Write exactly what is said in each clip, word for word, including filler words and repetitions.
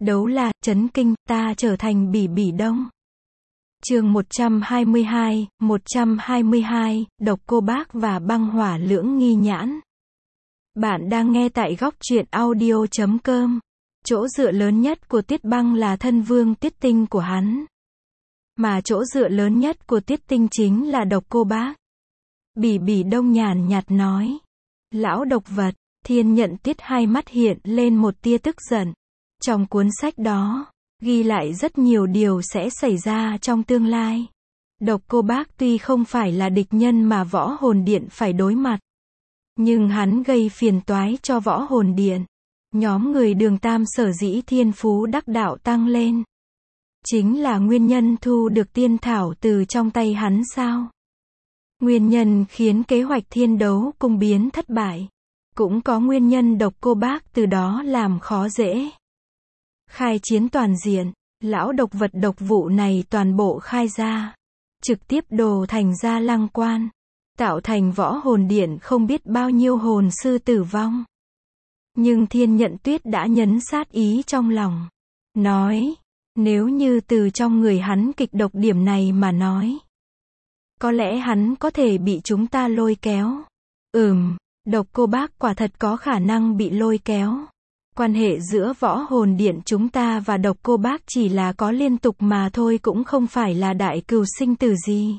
Đấu la, chấn kinh, ta trở thành Bỉ Bỉ Đông. Chương một trăm hai mươi hai, một trăm hai mươi hai, Độc Cô Bác và Băng Hỏa Lưỡng Nghi Nhãn. Bạn đang nghe tại góc truyện audio chấm com. Chỗ dựa lớn nhất của Tiết Băng là thân vương Tiết Tinh của hắn. Mà chỗ dựa lớn nhất của Tiết Tinh chính là Độc Cô Bác. Bỉ Bỉ Đông nhàn nhạt nói. Lão độc vật, Thiên Nhận Tiết hai mắt hiện lên một tia tức giận. Trong cuốn sách đó, ghi lại rất nhiều điều sẽ xảy ra trong tương lai. Độc Cô Bác tuy không phải là địch nhân mà Võ Hồn Điện phải đối mặt, nhưng hắn gây phiền toái cho Võ Hồn Điện. Nhóm người Đường Tam sở dĩ thiên phú đắc đạo tăng lên, chính là nguyên nhân thu được tiên thảo từ trong tay hắn sao? Nguyên nhân khiến kế hoạch Thiên Đấu Cung biến thất bại, cũng có nguyên nhân Độc Cô Bác từ đó làm khó dễ. Khai chiến toàn diện, lão độc vật độc vụ này toàn bộ khai ra, trực tiếp đồ thành Gia Lăng Quan, tạo thành Võ Hồn Điện không biết bao nhiêu hồn sư tử vong. Nhưng Thiên Nhận Tuyết đã nhấn sát ý trong lòng, nói, nếu như từ trong người hắn kịch độc điểm này mà nói, có lẽ hắn có thể bị chúng ta lôi kéo. Ừm, Độc Cô Bác quả thật có khả năng bị lôi kéo. Quan hệ giữa Võ Hồn Điện chúng ta và Độc Cô Bác chỉ là có liên tục mà thôi, cũng không phải là đại cừu sinh tử gì.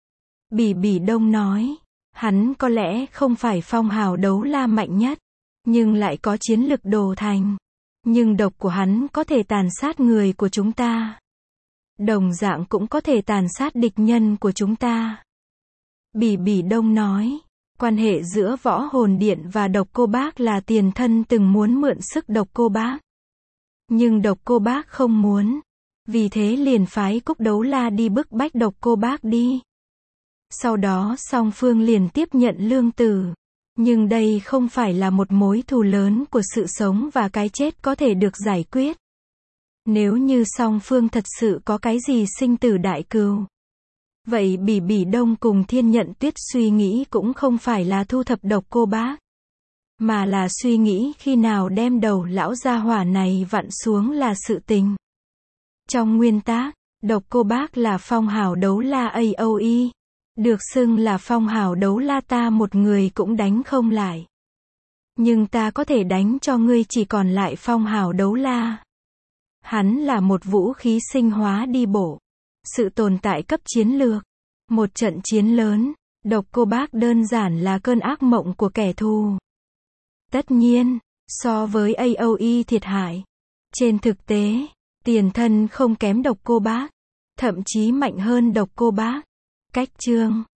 Bỉ Bỉ Đông nói, hắn có lẽ không phải phong hào đấu la mạnh nhất, nhưng lại có chiến lực đồ thành. Nhưng độc của hắn có thể tàn sát người của chúng ta, đồng dạng cũng có thể tàn sát địch nhân của chúng ta. Bỉ Bỉ Đông nói, quan hệ giữa Võ Hồn Điện và Độc Cô Bác là tiền thân từng muốn mượn sức Độc Cô Bác. Nhưng Độc Cô Bác không muốn, vì thế liền phái Cúc Đấu La đi bức bách Độc Cô Bác đi. Sau đó song phương liền tiếp nhận lương tử. Nhưng đây không phải là một mối thù lớn của sự sống và cái chết có thể được giải quyết. Nếu như song phương thật sự có cái gì sinh tử đại cừu, vậy Bỉ Bỉ Đông cùng Thiên Nhận Tuyết suy nghĩ cũng không phải là thu thập Độc Cô Bác, mà là suy nghĩ khi nào đem đầu lão gia hỏa này vặn xuống là sự tình. Trong nguyên tắc, Độc Cô Bác là phong hào đấu la a o e, được xưng là phong hào đấu la, ta một người cũng đánh không lại. Nhưng ta có thể đánh cho ngươi chỉ còn lại phong hào đấu la. Hắn là một vũ khí sinh hóa đi bộ, sự tồn tại cấp chiến lược. Một trận chiến lớn, Độc Cô Bác đơn giản là cơn ác mộng của kẻ thù. Tất nhiên, so với a o e thiệt hại, trên thực tế, tiền thân không kém Độc Cô Bác, thậm chí mạnh hơn Độc Cô Bác. Cách chương